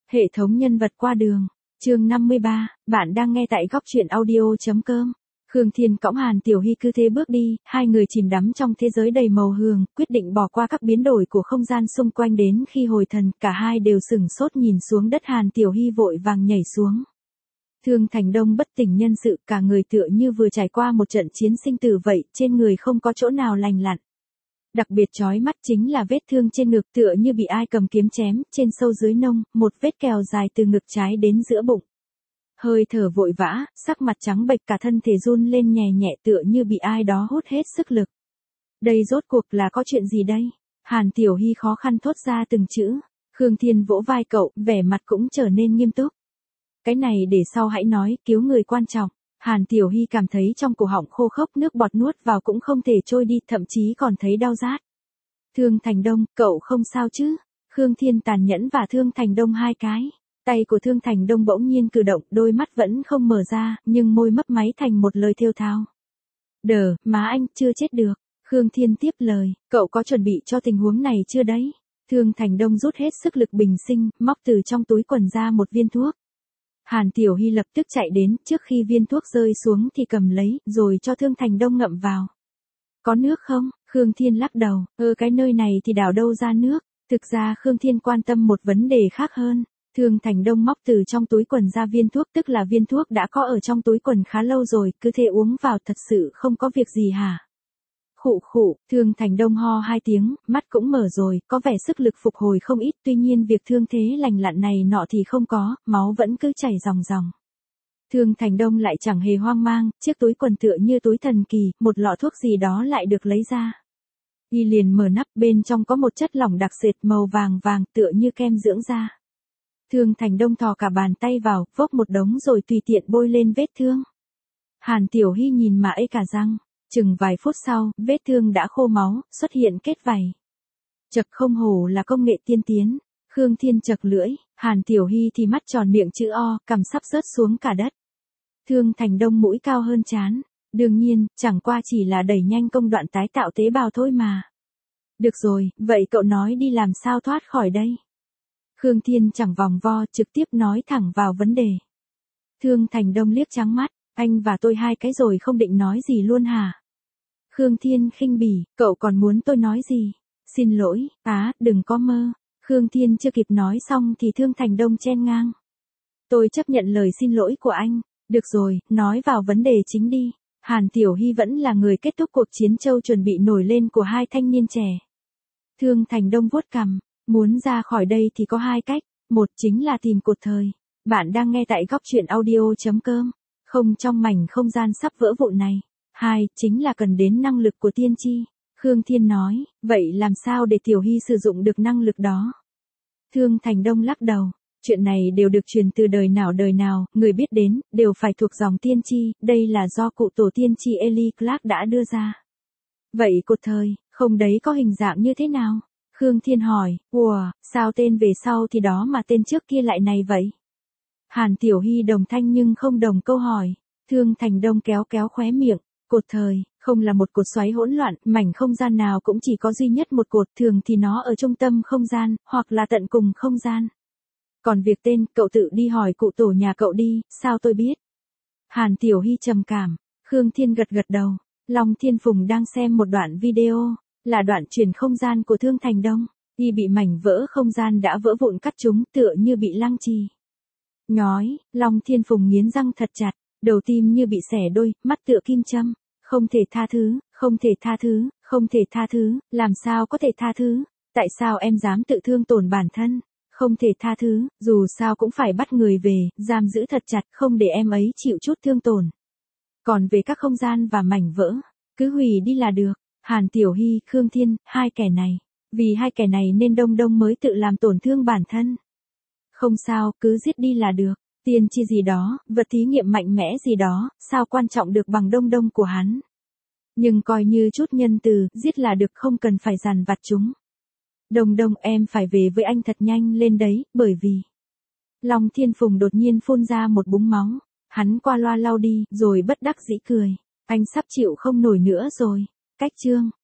Hệ thống nhân vật qua đường. Chương 53, bạn đang nghe tại góc truyện audio.com. Khương Thiên cõng Hàn Tiểu Hy cứ thế bước đi, hai người chìm đắm trong thế giới đầy màu hường, quyết định bỏ qua các biến đổi của không gian xung quanh đến khi hồi thần, cả hai đều sửng sốt nhìn xuống đất. Hàn Tiểu Hy vội vàng nhảy xuống. Thương Thành Đông bất tỉnh nhân sự, cả người tựa như vừa trải qua một trận chiến sinh tử vậy, trên người không có chỗ nào lành lặn. Đặc biệt chói mắt chính là vết thương trên ngực tựa như bị ai cầm kiếm chém, trên sâu dưới nông, một vết kèo dài từ ngực trái đến giữa bụng. Hơi thở vội vã, sắc mặt trắng bệch, cả thân thể run lên nhẹ nhẹ tựa như bị ai đó hút hết sức lực. Đây rốt cuộc là có chuyện gì đây? Hàn Tiểu Hy khó khăn thốt ra từng chữ. Khương Thiên vỗ vai cậu, vẻ mặt cũng trở nên nghiêm túc. Cái này để sau hãy nói, cứu người quan trọng. Hàn Tiểu Hy cảm thấy trong cổ họng khô khốc, nước bọt nuốt vào cũng không thể trôi đi, thậm chí còn thấy đau rát. Thương Thành Đông, cậu không sao chứ? Khương Thiên tàn nhẫn và Thương Thành Đông hai cái. Tay của Thương Thành Đông bỗng nhiên cử động, đôi mắt vẫn không mở ra, nhưng môi mấp máy thành một lời thều thào. Đờ, má anh, chưa chết được. Khương Thiên tiếp lời, cậu có chuẩn bị cho tình huống này chưa đấy? Thương Thành Đông rút hết sức lực bình sinh, móc từ trong túi quần ra một viên thuốc. Hàn Tiểu Hy lập tức chạy đến, trước khi viên thuốc rơi xuống thì cầm lấy, rồi cho Thương Thành Đông ngậm vào. Có nước không? Khương Thiên lắc đầu, cái nơi này thì đảo đâu ra nước. Thực ra Khương Thiên quan tâm một vấn đề khác hơn. Thương Thành Đông móc từ trong túi quần ra viên thuốc, tức là viên thuốc đã có ở trong túi quần khá lâu rồi, cứ thế uống vào, thật sự không có việc gì hả? Khụ khụ, Thương Thành Đông ho hai tiếng, mắt cũng mở rồi, có vẻ sức lực phục hồi không ít, tuy nhiên việc thương thế lành lặn này nọ thì không có, máu vẫn cứ chảy ròng ròng. Thương Thành Đông lại chẳng hề hoang mang, chiếc túi quần tựa như túi thần kỳ, một lọ thuốc gì đó lại được lấy ra. Y liền mở nắp, bên trong có một chất lỏng đặc sệt màu vàng vàng tựa như kem dưỡng da. Thương Thành Đông thò cả bàn tay vào, vốc một đống rồi tùy tiện bôi lên vết thương. Hàn Tiểu Hy nhìn mà ê cả răng. Chừng vài phút sau, vết thương đã khô máu, xuất hiện kết vảy. Chật, không hổ là công nghệ tiên tiến. Khương Thiên chật lưỡi, Hàn Tiểu Hy thì mắt tròn miệng chữ O, cằm sắp rớt xuống cả đất. Thương Thành Đông mũi cao hơn trán. Đương nhiên, chẳng qua chỉ là đẩy nhanh công đoạn tái tạo tế bào thôi mà. Được rồi, vậy cậu nói đi làm sao thoát khỏi đây? Khương Thiên chẳng vòng vo, trực tiếp nói thẳng vào vấn đề. Thương Thành Đông liếc trắng mắt, anh và tôi hai cái rồi không định nói gì luôn hả? Khương Thiên khinh bỉ, cậu còn muốn tôi nói gì? Xin lỗi, đừng có mơ. Khương Thiên chưa kịp nói xong thì Thương Thành Đông chen ngang. Tôi chấp nhận lời xin lỗi của anh. Được rồi, nói vào vấn đề chính đi. Hàn Tiểu Hy vẫn là người kết thúc cuộc chiến châu chuẩn bị nổi lên của hai thanh niên trẻ. Thương Thành Đông vuốt cằm, muốn ra khỏi đây thì có hai cách. Một chính là tìm cột thời. Bạn đang nghe tại góc truyện audio.com. Không trong mảnh không gian sắp vỡ vụn này. Hai, chính là cần đến năng lực của tiên tri. Khương Thiên nói, vậy làm sao để Tiểu Hy sử dụng được năng lực đó? Thương Thành Đông lắc đầu, chuyện này đều được truyền từ đời nào, người biết đến, đều phải thuộc dòng tiên tri, đây là do cụ tổ tiên tri Eli Clark đã đưa ra. Vậy cột thời, không đấy có hình dạng như thế nào? Khương Thiên hỏi, sao tên về sau thì đó mà tên trước kia lại này vậy? Hàn Tiểu Hy đồng thanh nhưng không đồng câu hỏi. Thương Thành Đông kéo kéo khóe miệng. Cột thời, không là một cột xoáy hỗn loạn, mảnh không gian nào cũng chỉ có duy nhất một cột, thường thì nó ở trung tâm không gian, hoặc là tận cùng không gian. Còn việc tên, cậu tự đi hỏi cụ tổ nhà cậu đi, sao tôi biết? Hàn Tiểu Hy trầm cảm. Khương Thiên gật gật đầu. Long Thiên Phùng đang xem một đoạn video, là đoạn chuyển không gian của Thương Thành Đông. Y bị mảnh vỡ không gian đã vỡ vụn cắt chúng, tựa như bị lăng trì. Nhói, Long Thiên Phùng nghiến răng thật chặt, đầu tim như bị xẻ đôi, mắt tựa kim châm. Không thể tha thứ, không thể tha thứ, không thể tha thứ, làm sao có thể tha thứ? Tại sao em dám tự thương tổn bản thân? Không thể tha thứ, dù sao cũng phải bắt người về, giam giữ thật chặt, không để em ấy chịu chút thương tổn. Còn về các không gian và mảnh vỡ, cứ hủy đi là được. Hàn Tiểu Hy, Khương Thiên, hai kẻ này. Vì hai kẻ này nên Đông Đông mới tự làm tổn thương bản thân. Không sao, cứ giết đi là được. Tiên tri gì đó, vật thí nghiệm mạnh mẽ gì đó, sao quan trọng được bằng Đông Đông của hắn. Nhưng coi như chút nhân từ, giết là được, không cần phải dằn vặt chúng. Đông Đông, em phải về với anh thật nhanh lên đấy, bởi vì... Long Thiên Phùng đột nhiên phun ra một búng máu. Hắn qua loa lau đi, rồi bất đắc dĩ cười. Anh sắp chịu không nổi nữa rồi. Cách chương.